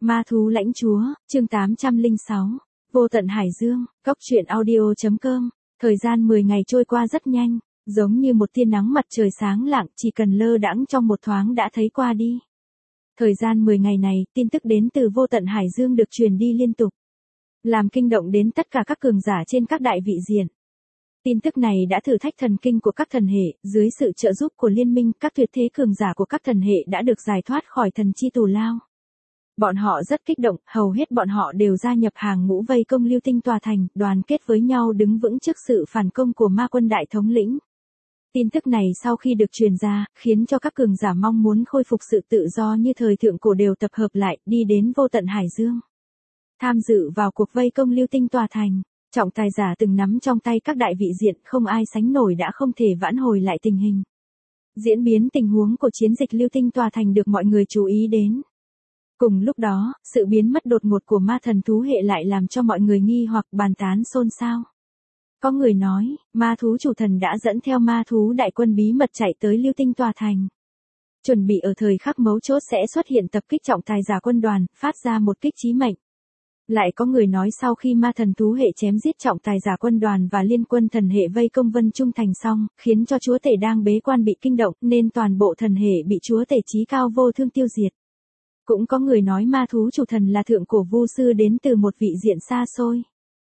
Ma thú lãnh chúa, chương 806, vô tận hải dương, cốc truyện audio.com. Thời gian 10 ngày trôi qua rất nhanh, giống như một tia nắng mặt trời sáng lạng, chỉ cần lơ đãng trong một thoáng đã thấy qua đi. Thời gian 10 ngày này, tin tức đến từ vô tận hải dương được truyền đi liên tục, làm kinh động đến tất cả các cường giả trên các đại vị diện. Tin tức này đã thử thách thần kinh của các thần hệ, dưới sự trợ giúp của liên minh, các tuyệt thế cường giả của các thần hệ đã được giải thoát khỏi thần chi tù lao. Bọn họ rất kích động, hầu hết bọn họ đều gia nhập hàng ngũ vây công Lưu Tinh tòa thành, đoàn kết với nhau đứng vững trước sự phản công của ma quân đại thống lĩnh. Tin tức này sau khi được truyền ra, khiến cho các cường giả mong muốn khôi phục sự tự do như thời thượng cổ đều tập hợp lại, đi đến vô tận hải dương, tham dự vào cuộc vây công Lưu Tinh tòa thành. Trọng tài giả từng nắm trong tay các đại vị diện, không ai sánh nổi đã không thể vãn hồi lại tình hình. Diễn biến tình huống của chiến dịch Lưu Tinh tòa thành được mọi người chú ý đến. Cùng lúc đó, sự biến mất đột ngột của ma thần thú hệ lại làm cho mọi người nghi hoặc bàn tán xôn xao. Có người nói, ma thú chủ thần đã dẫn theo ma thú đại quân bí mật chạy tới Lưu Tinh tòa thành, chuẩn bị ở thời khắc mấu chốt sẽ xuất hiện tập kích trọng tài giả quân đoàn, phát ra một kích chí mệnh. Lại có người nói sau khi ma thần thú hệ chém giết trọng tài giả quân đoàn và liên quân thần hệ vây công Vân Trung thành xong, khiến cho chúa tể đang bế quan bị kinh động, nên toàn bộ thần hệ bị chúa tể chí cao vô thương tiêu diệt. Cũng có người nói ma thú chủ thần là thượng cổ vu sư đến từ một vị diện xa xôi.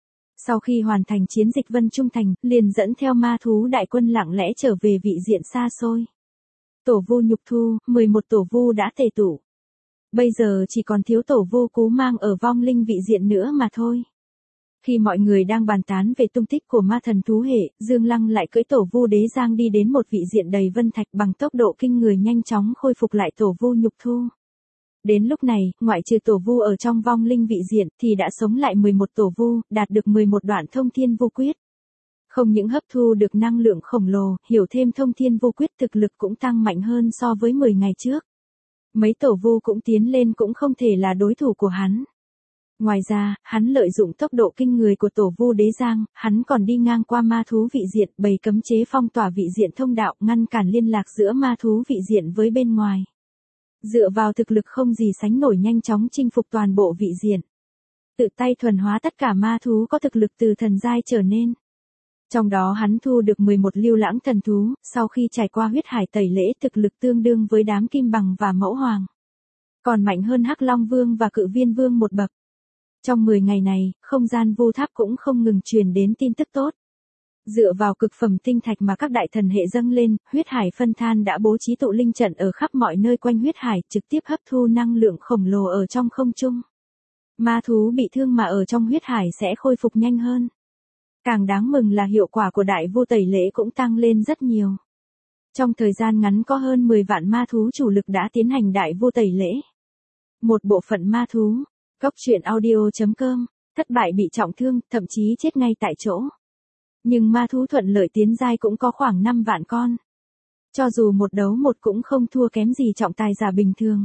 Sau khi hoàn thành chiến dịch Vân Trung thành, liền dẫn theo ma thú đại quân lặng lẽ trở về vị diện xa xôi. Tổ vu nhục thu, 11 tổ vu đã tề tụ. Bây giờ chỉ còn thiếu tổ vu Cú Mang ở vong linh vị diện nữa mà thôi. Khi mọi người đang bàn tán về tung tích của ma thần thú hệ, Dương Lăng lại cưỡi tổ vu Đế Giang đi đến một vị diện đầy vân thạch, bằng tốc độ kinh người nhanh chóng khôi phục lại tổ vu nhục thu. Đến lúc này, ngoại trừ tổ vu ở trong vong linh vị diện thì đã sống lại 11 tổ vu, đạt được 11 đoạn thông thiên vu quyết. Không những hấp thu được năng lượng khổng lồ, hiểu thêm thông thiên vu quyết, thực lực cũng tăng mạnh hơn so với 10 ngày trước. Mấy tổ vu cũng tiến lên cũng không thể là đối thủ của hắn. Ngoài ra, hắn lợi dụng tốc độ kinh người của tổ vu Đế Giang, hắn còn đi ngang qua ma thú vị diện, bày cấm chế phong tỏa vị diện thông đạo, ngăn cản liên lạc giữa ma thú vị diện với bên ngoài. Dựa vào thực lực không gì sánh nổi, nhanh chóng chinh phục toàn bộ vị diện. Tự tay thuần hóa tất cả ma thú có thực lực từ thần giai trở nên. Trong đó hắn thu được 11 lưu lãng thần thú, sau khi trải qua huyết hải tẩy lễ, thực lực tương đương với đám kim bằng và mẫu hoàng. Còn mạnh hơn Hắc Long Vương và Cự Viên Vương một bậc. Trong 10 ngày này, không gian vu tháp cũng không ngừng truyền đến tin tức tốt. Dựa vào cực phẩm tinh thạch mà các đại thần hệ dâng lên, huyết hải phân than đã bố trí tụ linh trận ở khắp mọi nơi quanh huyết hải, trực tiếp hấp thu năng lượng khổng lồ ở trong không trung. Ma thú bị thương mà ở trong huyết hải sẽ khôi phục nhanh hơn. Càng đáng mừng là hiệu quả của đại vu tẩy lễ cũng tăng lên rất nhiều. Trong thời gian ngắn có hơn 10 vạn ma thú chủ lực đã tiến hành đại vu tẩy lễ. Một bộ phận ma thú, cốc truyện audio.com, thất bại bị trọng thương, thậm chí chết ngay tại chỗ. Nhưng ma thú thuận lợi tiến giai cũng có khoảng 5 vạn con. Cho dù một đấu một cũng không thua kém gì trọng tài giả bình thường.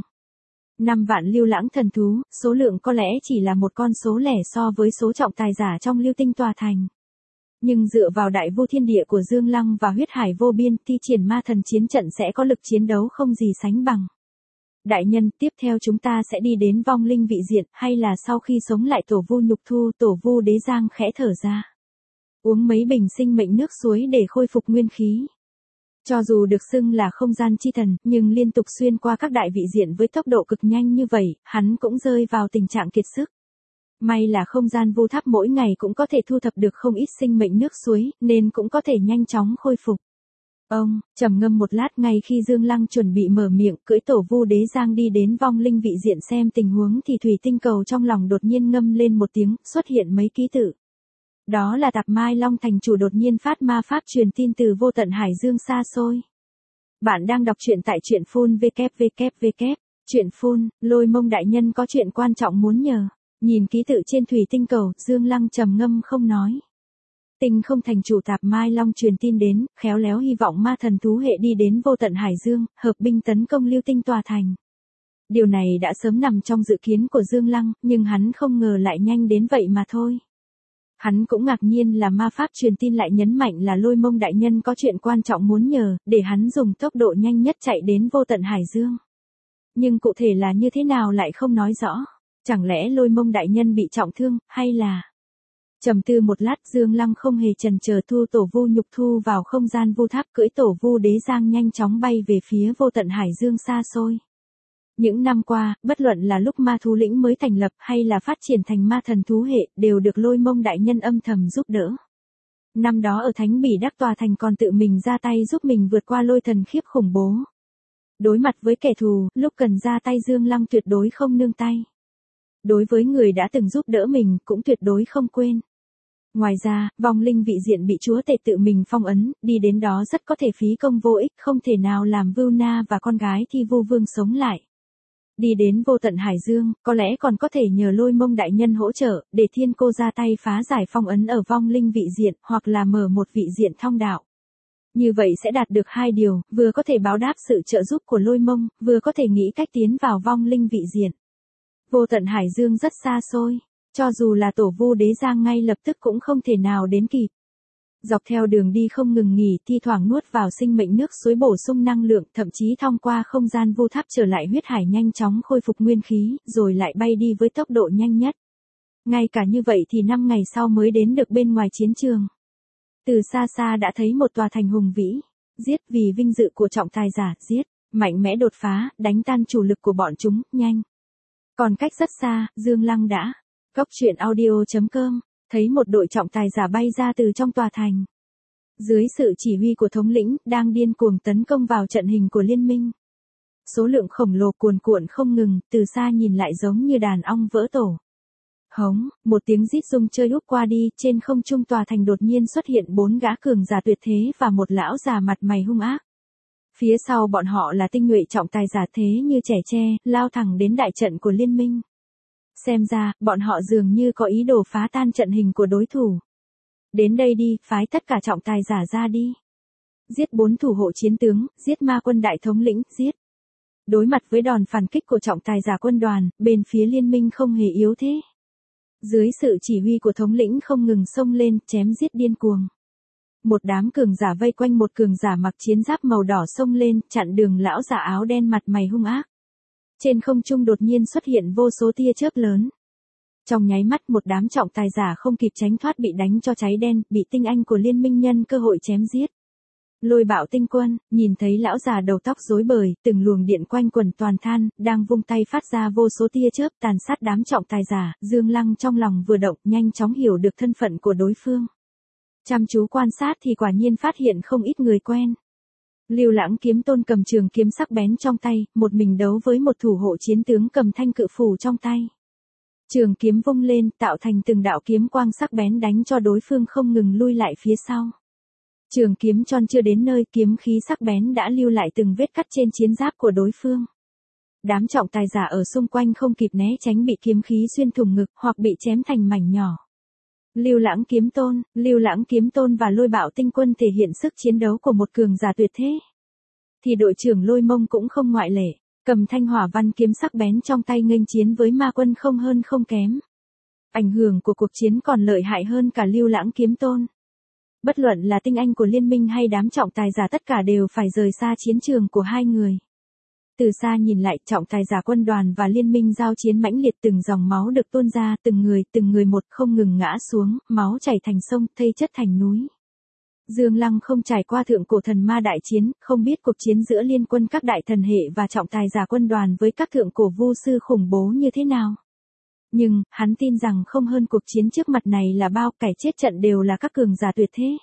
5 vạn lưu lãng thần thú, số lượng có lẽ chỉ là một con số lẻ so với số trọng tài giả trong Lưu Tinh tòa thành. Nhưng dựa vào đại vu thiên địa của Dương Lăng và huyết hải vô biên, thi triển ma thần chiến trận sẽ có lực chiến đấu không gì sánh bằng. Đại nhân, tiếp theo chúng ta sẽ đi đến vong linh vị diện, hay là sau khi sống lại tổ vu nhục thu, tổ vu Đế Giang khẽ thở ra. Uống mấy bình sinh mệnh nước suối để khôi phục nguyên khí. Cho dù được xưng là không gian chi thần, nhưng liên tục xuyên qua các đại vị diện với tốc độ cực nhanh như vậy, hắn cũng rơi vào tình trạng kiệt sức. May là không gian vu tháp mỗi ngày cũng có thể thu thập được không ít sinh mệnh nước suối, nên cũng có thể nhanh chóng khôi phục. Ông, trầm ngâm một lát, ngay khi Dương Lăng chuẩn bị mở miệng, cưỡi tổ vu Đế Giang đi đến vong linh vị diện xem tình huống thì thủy tinh cầu trong lòng đột nhiên ngâm lên một tiếng, xuất hiện mấy ký tự. Đó là Tạp Mai Long thành chủ đột nhiên phát ma pháp truyền tin từ vô tận hải dương xa xôi. Bạn đang đọc truyện tại truyện phun www. Truyện phun, Lôi Mông đại nhân có chuyện quan trọng muốn nhờ. Nhìn ký tự trên thủy tinh cầu, Dương Lăng trầm ngâm không nói. Tinh không thành chủ Tạp Mai Long truyền tin đến, khéo léo hy vọng ma thần thú hệ đi đến vô tận hải dương, hợp binh tấn công Lưu Tinh tòa thành. Điều này đã sớm nằm trong dự kiến của Dương Lăng, nhưng hắn không ngờ lại nhanh đến vậy mà thôi. Hắn cũng ngạc nhiên là ma pháp truyền tin lại nhấn mạnh là Lôi Mông đại nhân có chuyện quan trọng muốn nhờ, để hắn dùng tốc độ nhanh nhất chạy đến vô tận hải dương. Nhưng cụ thể là như thế nào lại không nói rõ. Chẳng lẽ Lôi Mông đại nhân bị trọng thương, hay là... Trầm tư một lát, Dương Lăng không hề chần chờ thu tổ vu nhục thu vào không gian vu tháp, cưỡi tổ vu đế giang nhanh chóng bay về phía vô tận hải dương xa xôi. Những năm qua, bất luận là lúc ma thú lĩnh mới thành lập hay là phát triển thành ma thần thú hệ, đều được Lôi Mông đại nhân âm thầm giúp đỡ. Năm đó ở Thánh Bỉ Đắc Tòa Thành còn tự mình ra tay giúp mình vượt qua lôi thần khiếp khủng bố. Đối mặt với kẻ thù, lúc cần ra tay Dương Lăng tuyệt đối không nương tay. Đối với người đã từng giúp đỡ mình, cũng tuyệt đối không quên. Ngoài ra, vong linh vị diện bị chúa tể tự mình phong ấn, đi đến đó rất có thể phí công vô ích, không thể nào làm Vưu Na và con gái Thi Vu Vương sống lại. Đi đến vô tận hải dương, có lẽ còn có thể nhờ Lôi Mông đại nhân hỗ trợ, để thiên cô ra tay phá giải phong ấn ở vong linh vị diện, hoặc là mở một vị diện thông đạo. Như vậy sẽ đạt được hai điều, vừa có thể báo đáp sự trợ giúp của Lôi Mông, vừa có thể nghĩ cách tiến vào vong linh vị diện. Vô tận hải dương rất xa xôi, cho dù là tổ vu đế giang ngay lập tức cũng không thể nào đến kịp. Dọc theo đường đi không ngừng nghỉ, thi thoảng nuốt vào sinh mệnh nước suối bổ sung năng lượng, thậm chí thông qua không gian vu tháp trở lại huyết hải nhanh chóng khôi phục nguyên khí, rồi lại bay đi với tốc độ nhanh nhất. Ngay cả như vậy thì 5 ngày sau mới đến được bên ngoài chiến trường. Từ xa xa đã thấy một tòa thành hùng vĩ, giết vì vinh dự của trọng tài giả, giết, mạnh mẽ đột phá, đánh tan chủ lực của bọn chúng, nhanh. Còn cách rất xa, Dương Lăng đã, Cốc truyện audio.com, thấy một đội trọng tài giả bay ra từ trong tòa thành. Dưới sự chỉ huy của thống lĩnh, đang điên cuồng tấn công vào trận hình của liên minh. Số lượng khổng lồ cuồn cuộn không ngừng, từ xa nhìn lại giống như đàn ong vỡ tổ. Hống, một tiếng rít rung chơi úp qua đi, trên không trung tòa thành đột nhiên xuất hiện 4 gã cường giả tuyệt thế và một lão già mặt mày hung ác. Phía sau bọn họ là tinh nhuệ trọng tài giả thế như trẻ tre, lao thẳng đến đại trận của liên minh. Xem ra, bọn họ dường như có ý đồ phá tan trận hình của đối thủ. Đến đây đi, phái tất cả trọng tài giả ra đi. Giết 4 thủ hộ chiến tướng, giết ma quân đại thống lĩnh, giết. Đối mặt với đòn phản kích của trọng tài giả quân đoàn, bên phía liên minh không hề yếu thế. Dưới sự chỉ huy của thống lĩnh không ngừng xông lên, chém giết điên cuồng. Một đám cường giả vây quanh một cường giả mặc chiến giáp màu đỏ xông lên, chặn đường lão giả áo đen mặt mày hung ác. Trên không trung đột nhiên xuất hiện vô số tia chớp lớn. Trong nháy mắt một đám trọng tài giả không kịp tránh thoát bị đánh cho cháy đen, bị tinh anh của liên minh nhân cơ hội chém giết. Lôi Bạo tinh quân, nhìn thấy lão già đầu tóc rối bời, từng luồng điện quanh quần toàn than, đang vung tay phát ra vô số tia chớp tàn sát đám trọng tài giả, Dương Lăng trong lòng vừa động, nhanh chóng hiểu được thân phận của đối phương. Chăm chú quan sát thì quả nhiên phát hiện không ít người quen. Lưu Lãng Kiếm Tôn cầm trường kiếm sắc bén trong tay, một mình đấu với một thủ hộ chiến tướng cầm thanh cự phủ trong tay. Trường kiếm vung lên, tạo thành từng đạo kiếm quang sắc bén đánh cho đối phương không ngừng lui lại phía sau. Trường kiếm tròn chưa đến nơi, kiếm khí sắc bén đã lưu lại từng vết cắt trên chiến giáp của đối phương. Đám trọng tài giả ở xung quanh không kịp né tránh bị kiếm khí xuyên thủng ngực hoặc bị chém thành mảnh nhỏ. Lưu Lãng Kiếm Tôn và Lôi Bạo tinh quân thể hiện sức chiến đấu của một cường giả tuyệt thế. Thì đội trưởng Lôi Mông cũng không ngoại lệ, cầm thanh hỏa văn kiếm sắc bén trong tay nghênh chiến với ma quân không hơn không kém. Ảnh hưởng của cuộc chiến còn lợi hại hơn cả Lưu Lãng Kiếm Tôn. Bất luận là tinh anh của liên minh hay đám trọng tài giả tất cả đều phải rời xa chiến trường của hai người. Từ xa nhìn lại, trọng tài giả quân đoàn và liên minh giao chiến mãnh liệt, từng dòng máu được tuôn ra, từng người một không ngừng ngã xuống, máu chảy thành sông, thây chất thành núi. Dương Lăng không trải qua thượng cổ thần ma đại chiến, không biết cuộc chiến giữa liên quân các đại thần hệ và trọng tài giả quân đoàn với các thượng cổ vu sư khủng bố như thế nào. Nhưng, hắn tin rằng không hơn cuộc chiến trước mặt này là bao, kẻ chết trận đều là các cường giả tuyệt thế.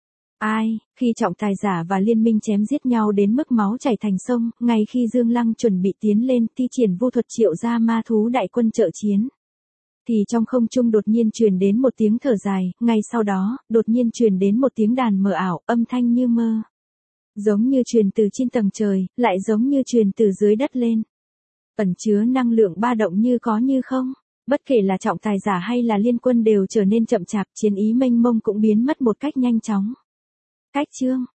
Khi trọng tài giả và liên minh chém giết nhau đến mức máu chảy thành sông, ngay khi Dương Lăng chuẩn bị tiến lên thi triển vu thuật triệu ra ma thú đại quân trợ chiến, thì trong không trung đột nhiên truyền đến một tiếng thở dài, ngay sau đó, đột nhiên truyền đến một tiếng đàn mờ ảo, âm thanh như mơ. Giống như truyền từ trên tầng trời, lại giống như truyền từ dưới đất lên. Ẩn chứa năng lượng ba động như có như không. Bất kể là trọng tài giả hay là liên quân đều trở nên chậm chạp, chiến ý mênh mông cũng biến mất một cách nhanh chóng. Cách chương